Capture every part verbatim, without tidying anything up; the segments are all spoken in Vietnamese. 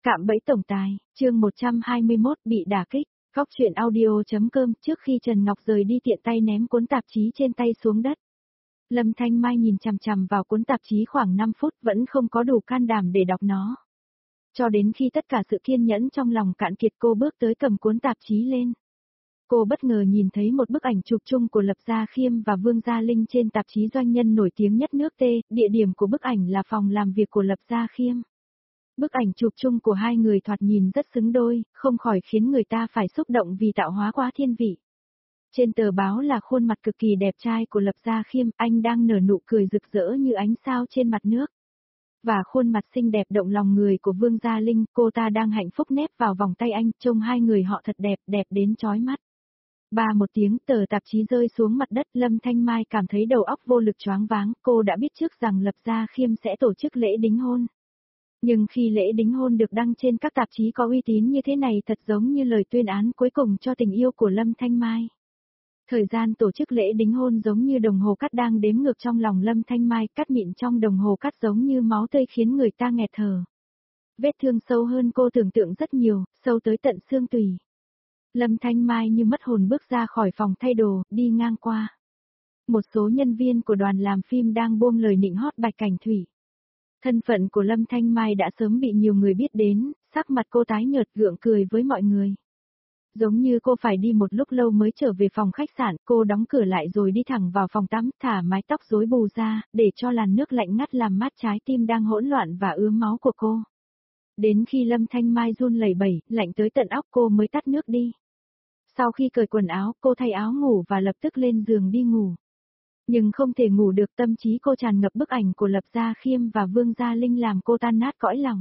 Cạm bẫy tổng tài, chương một trăm hai mươi mốt bị đả kích, góc truyện audio.com. Trước khi Trần Ngọc rời đi tiện tay ném cuốn tạp chí trên tay xuống đất. Lâm Thanh Mai nhìn chằm chằm vào cuốn tạp chí khoảng năm phút vẫn không có đủ can đảm để đọc nó. Cho đến khi tất cả sự kiên nhẫn trong lòng cạn kiệt cô bước tới cầm cuốn tạp chí lên. Cô bất ngờ nhìn thấy một bức ảnh chụp chung của Lập Gia Khiêm và Vương Gia Linh trên tạp chí doanh nhân nổi tiếng nhất nước T, địa điểm của bức ảnh là phòng làm việc của Lập Gia Khiêm. Bức ảnh chụp chung của hai người thoạt nhìn rất xứng đôi, không khỏi khiến người ta phải xúc động vì tạo hóa quá thiên vị. Trên tờ báo là khuôn mặt cực kỳ đẹp trai của Lập Gia Khiêm, anh đang nở nụ cười rực rỡ như ánh sao trên mặt nước. Và khuôn mặt xinh đẹp động lòng người của Vương Gia Linh, cô ta đang hạnh phúc nép vào vòng tay anh, trông hai người họ thật đẹp, đẹp đến chói mắt. Ba một tiếng tờ tạp chí rơi xuống mặt đất, Lâm Thanh Mai cảm thấy đầu óc vô lực choáng váng, cô đã biết trước rằng Lập Gia Khiêm sẽ tổ chức lễ đính hôn. Nhưng khi lễ đính hôn được đăng trên các tạp chí có uy tín như thế này thật giống như lời tuyên án cuối cùng cho tình yêu của Lâm Thanh Mai. Thời gian tổ chức lễ đính hôn giống như đồng hồ cắt đang đếm ngược trong lòng Lâm Thanh Mai, cắt mịn trong đồng hồ cắt giống như máu tươi khiến người ta nghẹt thở. Vết thương sâu hơn cô tưởng tượng rất nhiều, sâu tới tận xương tủy. Lâm Thanh Mai như mất hồn bước ra khỏi phòng thay đồ, đi ngang qua. Một số nhân viên của đoàn làm phim đang buông lời nịnh hót Bạch Cảnh Thủy. Thân phận của Lâm Thanh Mai đã sớm bị nhiều người biết đến, sắc mặt cô tái nhợt gượng cười với mọi người. Giống như cô phải đi một lúc lâu mới trở về phòng khách sạn, cô đóng cửa lại rồi đi thẳng vào phòng tắm, thả mái tóc rối bù ra, để cho làn nước lạnh ngắt làm mát trái tim đang hỗn loạn và ứa máu của cô. Đến khi Lâm Thanh Mai run lẩy bẩy, lạnh tới tận óc cô mới tắt nước đi. Sau khi cởi quần áo, cô thay áo ngủ và lập tức lên giường đi ngủ. Nhưng không thể ngủ được, tâm trí cô tràn ngập bức ảnh của Lập Gia Khiêm và Vương Gia Linh làm cô tan nát cõi lòng.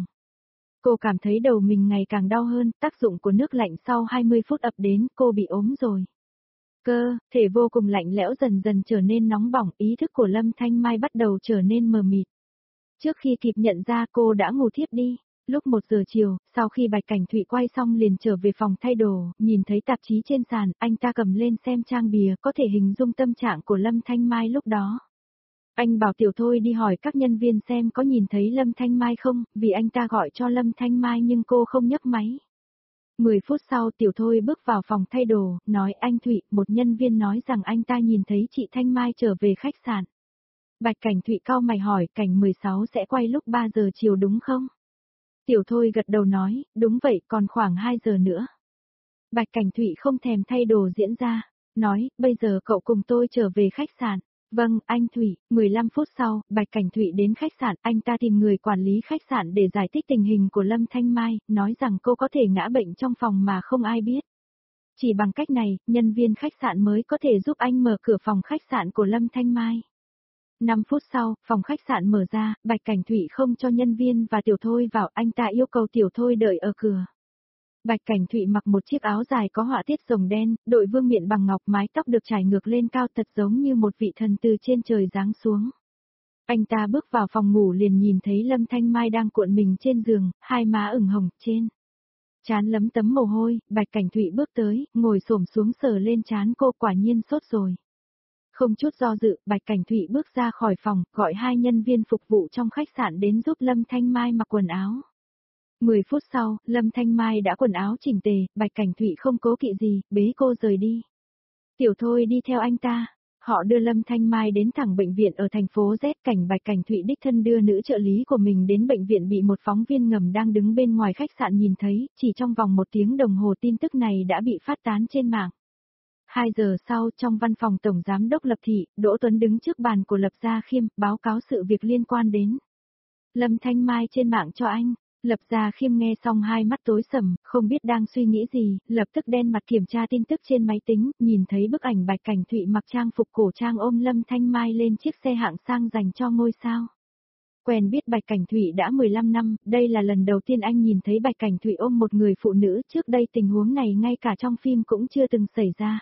Cô cảm thấy đầu mình ngày càng đau hơn, tác dụng của nước lạnh sau hai mươi phút ập đến, cô bị ốm rồi. Cơ, thể vô cùng lạnh lẽo dần dần trở nên nóng bỏng, ý thức của Lâm Thanh Mai bắt đầu trở nên mờ mịt. Trước khi kịp nhận ra cô đã ngủ thiếp đi. Lúc một giờ chiều, sau khi Bạch Cảnh Thụy quay xong liền trở về phòng thay đồ, nhìn thấy tạp chí trên sàn, anh ta cầm lên xem trang bìa, có thể hình dung tâm trạng của Lâm Thanh Mai lúc đó. Anh bảo Tiểu Thôi đi hỏi các nhân viên xem có nhìn thấy Lâm Thanh Mai không, vì anh ta gọi cho Lâm Thanh Mai nhưng cô không nhấc máy. Mười phút sau Tiểu Thôi bước vào phòng thay đồ, nói anh Thụy, một nhân viên nói rằng anh ta nhìn thấy chị Thanh Mai trở về khách sạn. Bạch Cảnh Thụy cau mày hỏi, cảnh mười sáu sẽ quay lúc ba giờ chiều đúng không? Tiểu Thôi gật đầu nói, đúng vậy, còn khoảng hai giờ nữa. Bạch Cảnh Thụy không thèm thay đồ diễn ra, nói, bây giờ cậu cùng tôi trở về khách sạn. Vâng, anh Thụy. mười lăm phút sau, Bạch Cảnh Thụy đến khách sạn, anh ta tìm người quản lý khách sạn để giải thích tình hình của Lâm Thanh Mai, nói rằng cô có thể ngã bệnh trong phòng mà không ai biết. Chỉ bằng cách này, nhân viên khách sạn mới có thể giúp anh mở cửa phòng khách sạn của Lâm Thanh Mai. năm phút sau, phòng khách sạn mở ra, Bạch Cảnh Thụy không cho nhân viên và Tiểu Thôi vào, anh ta yêu cầu Tiểu Thôi đợi ở cửa. Bạch Cảnh Thụy mặc một chiếc áo dài có họa tiết rồng đen, đội vương miện bằng ngọc, mái tóc được trải ngược lên cao thật giống như một vị thần từ trên trời giáng xuống. Anh ta bước vào phòng ngủ liền nhìn thấy Lâm Thanh Mai đang cuộn mình trên giường, hai má ửng hồng, trên trán lấm tấm mồ hôi. Bạch Cảnh Thụy bước tới, ngồi xổm xuống sờ lên trán cô, quả nhiên sốt rồi. Không chút do dự, Bạch Cảnh Thụy bước ra khỏi phòng, gọi hai nhân viên phục vụ trong khách sạn đến giúp Lâm Thanh Mai mặc quần áo. Mười phút sau, Lâm Thanh Mai đã quần áo chỉnh tề, Bạch Cảnh Thụy không cố kỵ gì, bế cô rời đi. Tiểu Thôi đi theo anh ta. Họ đưa Lâm Thanh Mai đến thẳng bệnh viện ở thành phố Z. Cảnh Bạch Cảnh Thụy đích thân đưa nữ trợ lý của mình đến bệnh viện bị một phóng viên ngầm đang đứng bên ngoài khách sạn nhìn thấy, chỉ trong vòng một tiếng đồng hồ tin tức này đã bị phát tán trên mạng. Hai giờ sau, trong văn phòng Tổng Giám đốc Lập Thị, Đỗ Tuấn đứng trước bàn của Lập Gia Khiêm, báo cáo sự việc liên quan đến Lâm Thanh Mai trên mạng cho anh. Lập Gia Khiêm nghe xong hai mắt tối sầm, không biết đang suy nghĩ gì, lập tức đen mặt kiểm tra tin tức trên máy tính, nhìn thấy bức ảnh Bạch Cảnh Thụy mặc trang phục cổ trang ôm Lâm Thanh Mai lên chiếc xe hạng sang dành cho ngôi sao. Quen biết Bạch Cảnh Thụy đã mười lăm năm, đây là lần đầu tiên anh nhìn thấy Bạch Cảnh Thụy ôm một người phụ nữ, trước đây tình huống này ngay cả trong phim cũng chưa từng xảy ra.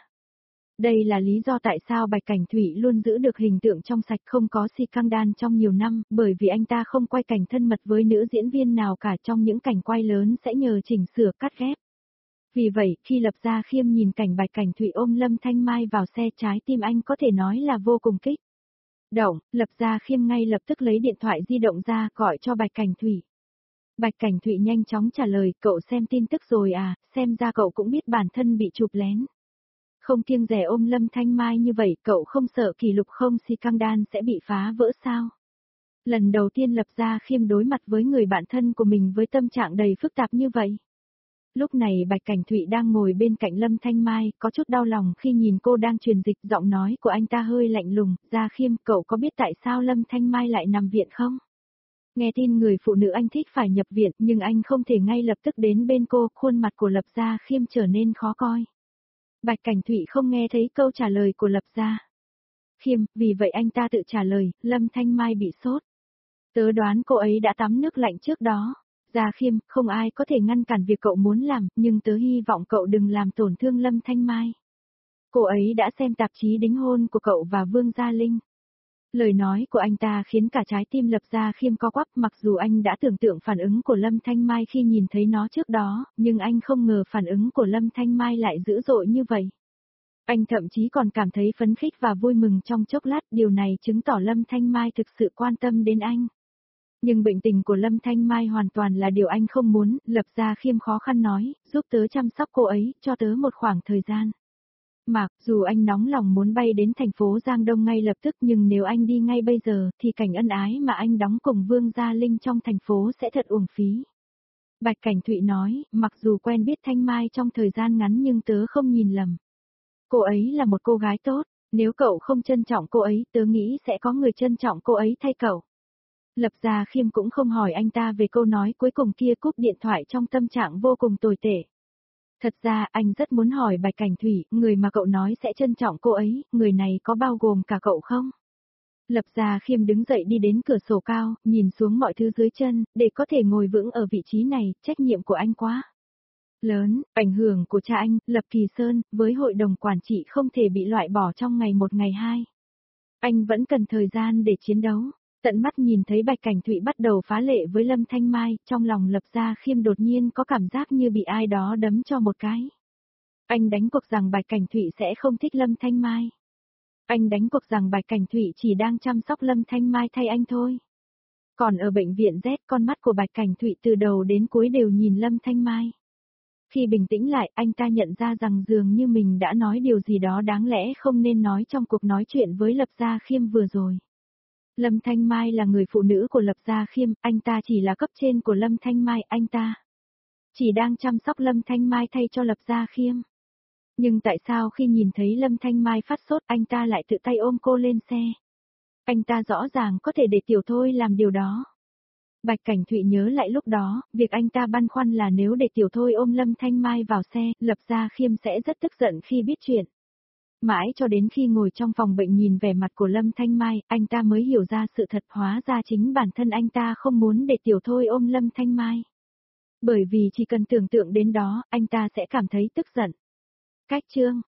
Đây là lý do tại sao Bạch Cảnh Thụy luôn giữ được hình tượng trong sạch không có si căng đan trong nhiều năm, bởi vì anh ta không quay cảnh thân mật với nữ diễn viên nào cả, trong những cảnh quay lớn sẽ nhờ chỉnh sửa cắt ghép. Vì vậy, khi Lập Gia Khiêm nhìn cảnh Bạch Cảnh Thụy ôm Lâm Thanh Mai vào xe, trái tim anh có thể nói là vô cùng kích động. Lập Gia Khiêm ngay lập tức lấy điện thoại di động ra gọi cho Bạch Cảnh Thụy. Bạch Cảnh Thụy nhanh chóng trả lời, cậu xem tin tức rồi à, xem ra cậu cũng biết bản thân bị chụp lén. Không kiêng dè ôm Lâm Thanh Mai như vậy, cậu không sợ kỷ lục không si căng đan sẽ bị phá vỡ sao? Lần đầu tiên Lập Gia Khiêm đối mặt với người bạn thân của mình với tâm trạng đầy phức tạp như vậy. Lúc này Bạch Cảnh Thụy đang ngồi bên cạnh Lâm Thanh Mai, có chút đau lòng khi nhìn cô đang truyền dịch, giọng nói của anh ta hơi lạnh lùng, Gia Khiêm, cậu có biết tại sao Lâm Thanh Mai lại nằm viện không? Nghe tin người phụ nữ anh thích phải nhập viện, nhưng anh không thể ngay lập tức đến bên cô, khuôn mặt của Lập Gia Khiêm trở nên khó coi. Bạch Cảnh Thụy không nghe thấy câu trả lời của Lập Gia Khiêm, vì vậy anh ta tự trả lời, Lâm Thanh Mai bị sốt. Tớ đoán cô ấy đã tắm nước lạnh trước đó. Gia Khiêm, không ai có thể ngăn cản việc cậu muốn làm, nhưng tớ hy vọng cậu đừng làm tổn thương Lâm Thanh Mai. Cô ấy đã xem tạp chí đính hôn của cậu và Vương Gia Linh. Lời nói của anh ta khiến cả trái tim Lập Gia Khiêm co quắp, mặc dù anh đã tưởng tượng phản ứng của Lâm Thanh Mai khi nhìn thấy nó trước đó, nhưng anh không ngờ phản ứng của Lâm Thanh Mai lại dữ dội như vậy. Anh thậm chí còn cảm thấy phấn khích và vui mừng trong chốc lát, điều này chứng tỏ Lâm Thanh Mai thực sự quan tâm đến anh. Nhưng bệnh tình của Lâm Thanh Mai hoàn toàn là điều anh không muốn, Lập Gia Khiêm khó khăn nói, giúp tớ chăm sóc cô ấy, cho tớ một khoảng thời gian. Mạc, dù anh nóng lòng muốn bay đến thành phố Giang Đông ngay lập tức, nhưng nếu anh đi ngay bây giờ, thì cảnh ân ái mà anh đóng cùng Vương Gia Linh trong thành phố sẽ thật uổng phí. Bạch Cảnh Thụy nói, mặc dù quen biết Thanh Mai trong thời gian ngắn nhưng tớ không nhìn lầm. Cô ấy là một cô gái tốt, nếu cậu không trân trọng cô ấy, tớ nghĩ sẽ có người trân trọng cô ấy thay cậu. Lập Gia Khiêm cũng không hỏi anh ta về câu nói cuối cùng kia, cúp điện thoại trong tâm trạng vô cùng tồi tệ. Thật ra anh rất muốn hỏi Bạch Cảnh Thụy, người mà cậu nói sẽ trân trọng cô ấy, người này có bao gồm cả cậu không? Lập Gia Khiêm đứng dậy đi đến cửa sổ cao, nhìn xuống mọi thứ dưới chân, để có thể ngồi vững ở vị trí này, trách nhiệm của anh quá lớn, ảnh hưởng của cha anh, Lập Kỳ Sơn, với hội đồng quản trị không thể bị loại bỏ trong ngày một ngày hai. Anh vẫn cần thời gian để chiến đấu. Tận mắt nhìn thấy Bạch Cảnh Thụy bắt đầu phá lệ với Lâm Thanh Mai, trong lòng Lập Gia Khiêm đột nhiên có cảm giác như bị ai đó đấm cho một cái. Anh đánh cuộc rằng Bạch Cảnh Thụy sẽ không thích Lâm Thanh Mai. Anh đánh cuộc rằng Bạch Cảnh Thụy chỉ đang chăm sóc Lâm Thanh Mai thay anh thôi. Còn ở bệnh viện Z, con mắt của Bạch Cảnh Thụy từ đầu đến cuối đều nhìn Lâm Thanh Mai. Khi bình tĩnh lại, anh ta nhận ra rằng dường như mình đã nói điều gì đó đáng lẽ không nên nói trong cuộc nói chuyện với Lập Gia Khiêm vừa rồi. Lâm Thanh Mai là người phụ nữ của Lập Gia Khiêm, anh ta chỉ là cấp trên của Lâm Thanh Mai, anh ta chỉ đang chăm sóc Lâm Thanh Mai thay cho Lập Gia Khiêm. Nhưng tại sao khi nhìn thấy Lâm Thanh Mai phát sốt anh ta lại tự tay ôm cô lên xe? Anh ta rõ ràng có thể để Tiểu Thôi làm điều đó. Bạch Cảnh Thụy nhớ lại lúc đó, việc anh ta băn khoăn là nếu để Tiểu Thôi ôm Lâm Thanh Mai vào xe, Lập Gia Khiêm sẽ rất tức giận khi biết chuyện. Mãi cho đến khi ngồi trong phòng bệnh nhìn vẻ mặt của Lâm Thanh Mai, anh ta mới hiểu ra sự thật, hóa ra chính bản thân anh ta không muốn để Tiểu Thôi ôm Lâm Thanh Mai. Bởi vì chỉ cần tưởng tượng đến đó, anh ta sẽ cảm thấy tức giận. Cách chương